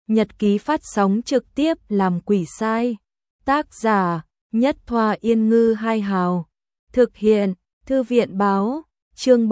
Nhật ký phát sóng trực tiếp làm quỷ sai. Tác giả: Nhất Thoa Yên Ngư Hai Hào. Thực hiện: Thư viện báo. Chương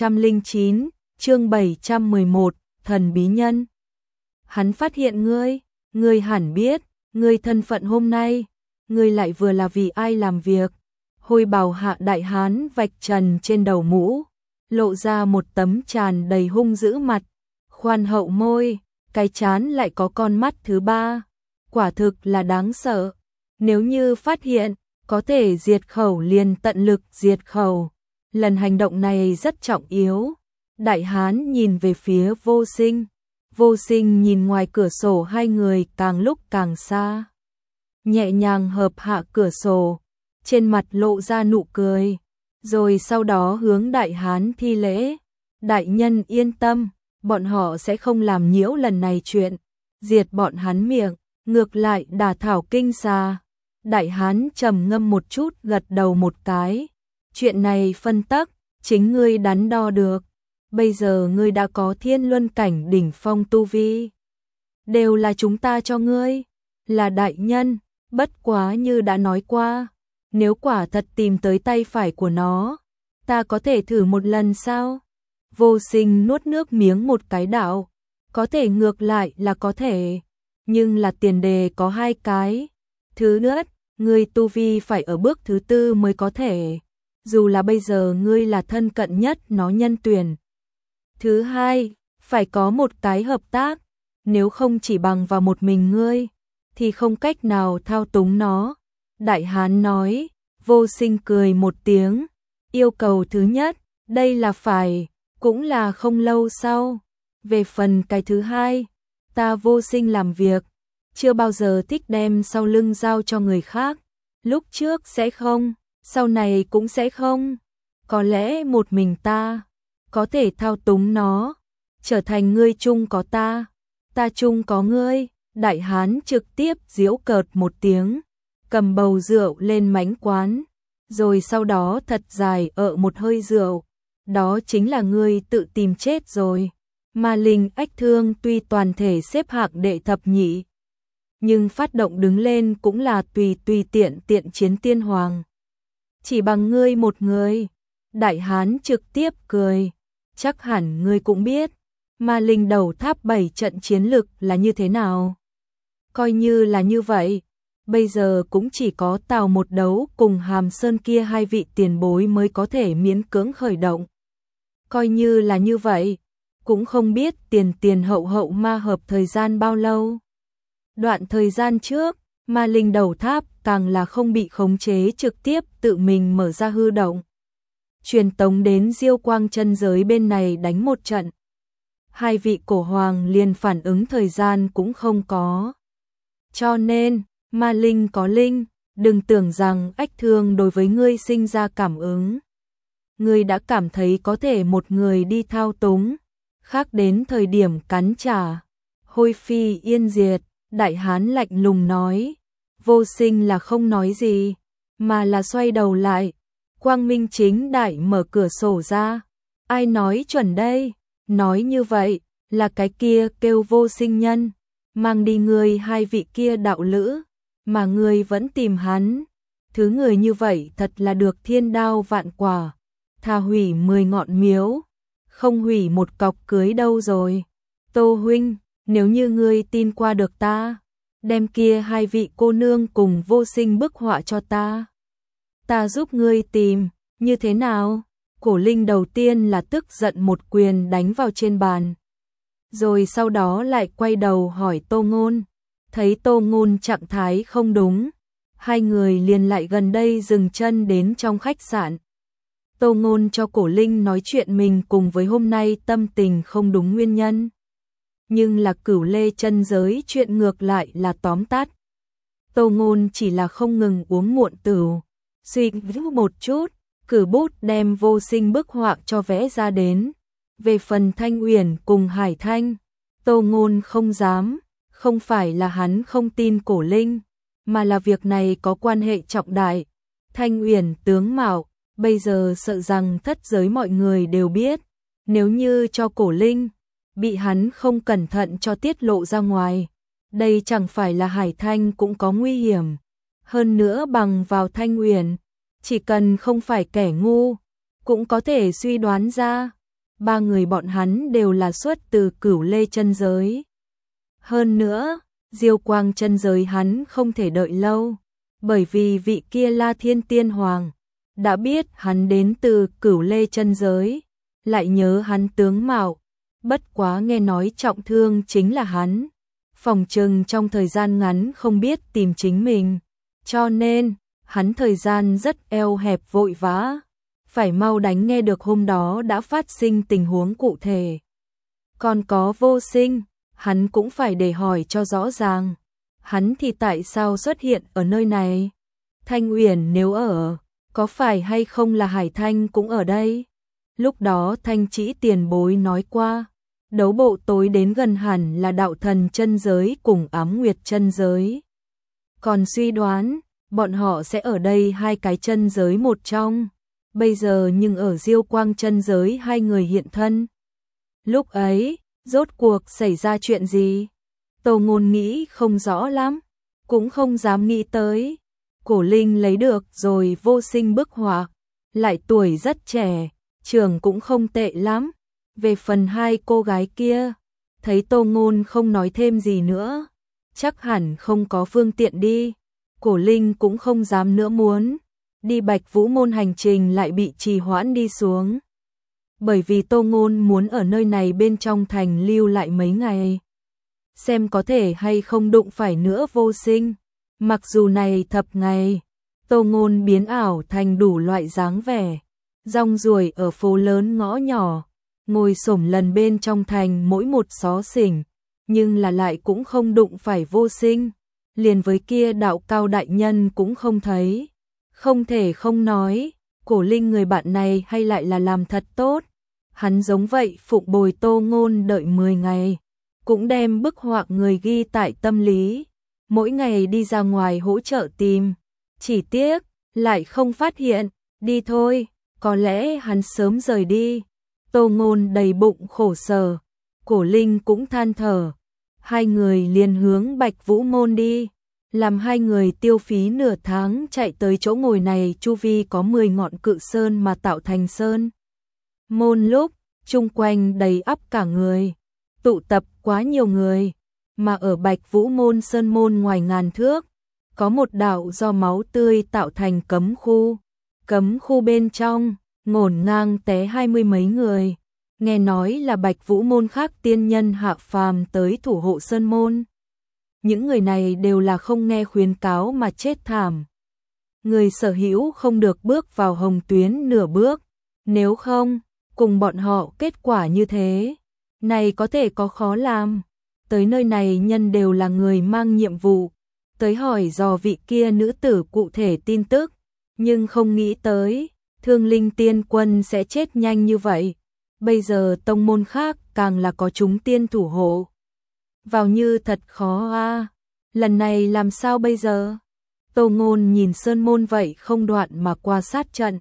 709, chương 711, thần bí nhân. Hắn phát hiện ngươi hẳn biết, ngươi thân phận hôm nay, ngươi lại vừa là vì ai làm việc. Hôi bào Hạ đại hán vạch trần trên đầu mũ, lộ ra một tấm tràn đầy hung dữ mặt, khoan hậu môi, cái trán lại có con mắt thứ ba, quả thực là đáng sợ. Nếu như phát hiện có thể diệt khẩu liền tận lực diệt khẩu. Lần hành động này rất trọng yếu. Đại hán nhìn về phía Vô Sinh. Vô Sinh nhìn ngoài cửa sổ hai người càng lúc càng xa. Nhẹ nhàng hợp hạ cửa sổ, trên mặt lộ ra nụ cười, rồi sau đó hướng đại hán thi lễ. Đại nhân yên tâm, bọn họ sẽ không làm nhiễu lần này chuyện, diệt bọn hắn miệng, ngược lại đả thảo kinh xà. Đại hán trầm ngâm một chút gật đầu một cái. Chuyện này phân tắc, chính ngươi đắn đo được. Bây giờ ngươi đã có thiên luân cảnh đỉnh phong tu vi. Đều là chúng ta cho ngươi. Là đại nhân, bất quá như đã nói qua. Nếu quả thật tìm tới tay phải của nó, ta có thể thử một lần sao? Vô Sinh nuốt nước miếng một cái đạo. Có thể ngược lại là có thể. Nhưng là tiền đề có hai cái. Thứ nhất, ngươi tu vi phải ở bước thứ tư mới có thể. Dù là bây giờ ngươi là thân cận nhất nó nhân tuyển. Thứ hai, phải có một cái hợp tác. Nếu không chỉ bằng vào một mình ngươi, thì không cách nào thao túng nó. Đại hán nói. Vô Sinh cười một tiếng. Yêu cầu thứ nhất, đây là phải, cũng là không lâu sau. Về phần cái thứ hai, ta Vô Sinh làm việc, chưa bao giờ thích đem sau lưng giao cho người khác. Lúc trước sẽ không, sau này cũng sẽ không. Có lẽ một mình ta có thể thao túng nó, trở thành ngươi chung có ta chung có ngươi. Đại hán trực tiếp giễu cợt một tiếng, cầm bầu rượu lên mánh quán, rồi sau đó thật dài một hơi rượu. Đó chính là ngươi tự tìm chết rồi. Ma linh ách thương tuy toàn thể xếp hạng đệ thập nhị, nhưng phát động đứng lên cũng là tùy tiện chiến tiên hoàng. Chỉ bằng ngươi một người. Đại hán trực tiếp cười. Chắc hẳn ngươi cũng biết, ma linh đầu tháp 7 trận chiến lực là như thế nào. Coi như là như vậy, bây giờ cũng chỉ có Tào Một Đấu cùng Hàm Sơn kia hai vị tiền bối mới có thể miễn cưỡng khởi động. Coi như là như vậy, cũng không biết tiền hậu ma hợp thời gian bao lâu. Đoạn thời gian trước, ma linh đầu tháp càng là không bị khống chế, trực tiếp tự mình mở ra hư động, truyền tống đến Diêu Quang chân giới bên này đánh một trận. Hai vị cổ hoàng liền phản ứng thời gian cũng không có. Cho nên, ma linh có linh, đừng tưởng rằng ách thương đối với ngươi sinh ra cảm ứng. Ngươi đã cảm thấy có thể một người đi thao túng, khác đến thời điểm cắn trả, hôi phi yên diệt. Đại hán lạnh lùng nói. Vô Sinh là không nói gì, mà là xoay đầu lại. Quang minh chính đại mở cửa sổ ra. Ai nói chuẩn đây? Nói như vậy là cái kia kêu Vô Sinh nhân, mang đi người hai vị kia đạo lữ, mà người vẫn tìm hắn. Thứ người như vậy thật là được thiên đao vạn quả. Thà hủy 10 ngọn miếu, không hủy một cọc cưới đâu rồi. Tô huynh, nếu như ngươi tin qua được ta, đem kia hai vị cô nương cùng Vô Sinh bức họa cho ta giúp ngươi tìm, như thế nào? Cổ linh đầu tiên là tức giận một quyền đánh vào trên bàn, rồi sau đó lại quay đầu hỏi Tô Ngôn. Thấy Tô Ngôn trạng thái không đúng, hai người liền lại gần đây dừng chân đến trong khách sạn. Tô Ngôn cho cổ linh nói chuyện mình cùng với hôm nay tâm tình không đúng nguyên nhân. Nhưng là Cửu Lê chân giới chuyện ngược lại là tóm tắt. Tô Ngôn chỉ là không ngừng uống muộn tửu, suy nghĩ một chút, cử bút đem Vô Sinh bức họa cho vẽ ra đến. Về phần Thanh Uyển cùng Hải Thanh, Tô Ngôn không dám, không phải là hắn không tin cổ linh, mà là việc này có quan hệ trọng đại. Thanh Uyển tướng mạo, bây giờ sợ rằng thất giới mọi người đều biết, nếu như cho cổ linh bị hắn không cẩn thận cho tiết lộ ra ngoài, đây chẳng phải là Hải Thanh cũng có nguy hiểm. Hơn nữa bằng vào Thanh Uyển, chỉ cần không phải kẻ ngu, cũng có thể suy đoán ra, ba người bọn hắn đều là xuất từ Cửu Lê chân giới. Hơn nữa, Diêu Quang chân giới hắn không thể đợi lâu, bởi vì vị kia La Thiên Tiên Hoàng đã biết hắn đến từ Cửu Lê chân giới, lại nhớ hắn tướng mạo, bất quá nghe nói trọng thương chính là hắn, phòng chừng trong thời gian ngắn không biết tìm chính mình, cho nên hắn thời gian rất eo hẹp vội vã, phải mau đánh nghe được hôm đó đã phát sinh tình huống cụ thể. Còn có Vô Sinh, hắn cũng phải để hỏi cho rõ ràng, hắn thì tại sao xuất hiện ở nơi này? Thanh Uyển nếu ở, có phải hay không là Hải Thanh cũng ở đây? Lúc đó Thanh Chỉ tiền bối nói qua, đấu bộ tối đến gần hẳn là đạo thần chân giới cùng ám nguyệt chân giới. Còn suy đoán, bọn họ sẽ ở đây hai cái chân giới một trong. Bây giờ nhưng ở Diêu Quang chân giới hai người hiện thân. Lúc ấy, rốt cuộc xảy ra chuyện gì? Tô Ngôn nghĩ không rõ lắm, cũng không dám nghĩ tới. Cổ Linh lấy được rồi Vô Sinh bức họa, lại tuổi rất trẻ, trường cũng không tệ lắm. Về phần hai cô gái kia, thấy Tô Ngôn không nói thêm gì nữa, chắc hẳn không có phương tiện đi. Cổ Linh cũng không dám nữa muốn đi Bạch Vũ môn hành trình lại bị trì hoãn đi xuống. Bởi vì Tô Ngôn muốn ở nơi này bên trong thành lưu lại mấy ngày, xem có thể hay không đụng phải nữa Vô Sinh. Mặc dù này thập ngày, Tô Ngôn biến ảo thành đủ loại dáng vẻ, rong ruổi ở phố lớn ngõ nhỏ, ngồi xổm lần bên trong thành mỗi một xó xỉnh, nhưng là lại cũng không đụng phải Vô Sinh, liền với kia đạo cao đại nhân cũng không thấy. Không thể không nói, Cổ Linh người bạn này hay lại là làm thật tốt. Hắn giống vậy phụng bồi Tô Ngôn đợi 10 ngày, cũng đem bức họa người ghi tại tâm lý, mỗi ngày đi ra ngoài hỗ trợ tìm. Chỉ tiếc, lại không phát hiện, đi thôi, có lẽ hắn sớm rời đi. Tô Ngôn đầy bụng khổ sở, Cổ Linh cũng than thở. Hai người liền hướng Bạch Vũ môn đi, làm hai người tiêu phí nửa tháng chạy tới chỗ ngồi này chu vi có 10 ngọn cự sơn mà tạo thành sơn môn lúc, chung quanh đầy ắp cả người, tụ tập quá nhiều người, mà ở Bạch Vũ môn sơn môn ngoài ngàn thước, có một đạo do máu tươi tạo thành cấm khu bên trong, ngổn ngang té 20 mấy người, nghe nói là Bạch Vũ môn khác tiên nhân hạ phàm tới thủ hộ sơn môn. Những người này đều là không nghe khuyến cáo mà chết thảm. Người sở hữu không được bước vào hồng tuyến nửa bước, nếu không, cùng bọn họ kết quả như thế, này có thể có khó làm. Tới nơi này nhân đều là người mang nhiệm vụ, tới hỏi dò vị kia nữ tử cụ thể tin tức, nhưng không nghĩ tới, Thương Linh Tiên Quân sẽ chết nhanh như vậy. Bây giờ tông môn khác càng là có chúng tiên thủ hộ. Vào như thật khó a. Lần này làm sao bây giờ? Tô Ngôn nhìn sơn môn vậy không đoạn mà qua sát trận.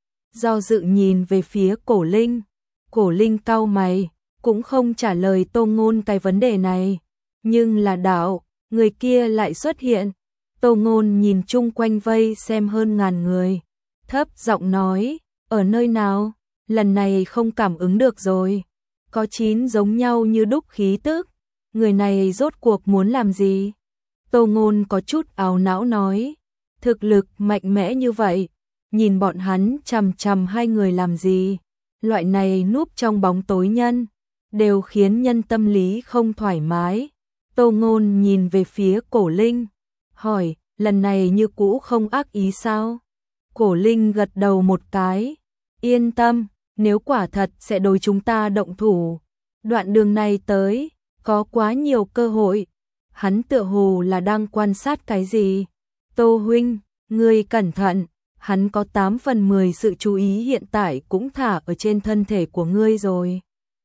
Do dự nhìn về phía Cổ Linh. Cổ Linh cau mày, cũng không trả lời Tô Ngôn cái vấn đề này. Nhưng là đạo, người kia lại xuất hiện. Tô Ngôn nhìn chung quanh vây xem hơn ngàn người. Thấp giọng nói, ở nơi nào? Lần này không cảm ứng được rồi. Có 9 giống nhau như đúc khí tức. Người này rốt cuộc muốn làm gì? Tô Ngôn có chút ảo não nói, thực lực mạnh mẽ như vậy, nhìn bọn hắn chằm chằm hai người làm gì? Loại này núp trong bóng tối nhân, đều khiến nhân tâm lý không thoải mái. Tô Ngôn nhìn về phía Cổ Linh, hỏi, lần này như cũ không ác ý sao? Cổ Linh gật đầu một cái, yên tâm, nếu quả thật sẽ đối chúng ta động thủ. Đoạn đường này tới, có quá nhiều cơ hội. Hắn tựa hồ là đang quan sát cái gì? Tô huynh, ngươi cẩn thận, hắn có 8 phần 10 sự chú ý hiện tại cũng thả ở trên thân thể của ngươi rồi.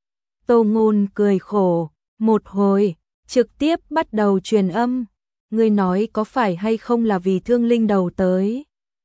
Tô Ngôn cười khổ, một hồi, trực tiếp bắt đầu truyền âm. Ngươi nói có phải hay không là vì Thương Linh đầu tới?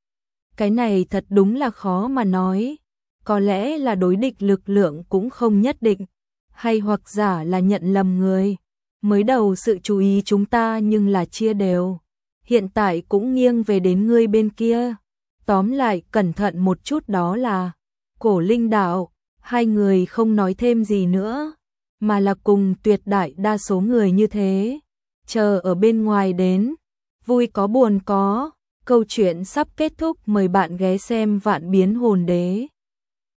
Cái này thật đúng là khó mà nói. Có lẽ là đối địch lực lượng cũng không nhất định, hay hoặc giả là nhận lầm người. Mới đầu sự chú ý chúng ta nhưng là chia đều. Hiện tại cũng nghiêng về đến ngươi bên kia. Tóm lại cẩn thận một chút đó là Cổ Linh đạo. Hai người không nói thêm gì nữa, mà là cùng tuyệt đại đa số người như thế. Chờ ở bên ngoài đến, vui có buồn có. Câu chuyện sắp kết thúc, mời bạn ghé xem Vạn Biến Hồn Đế.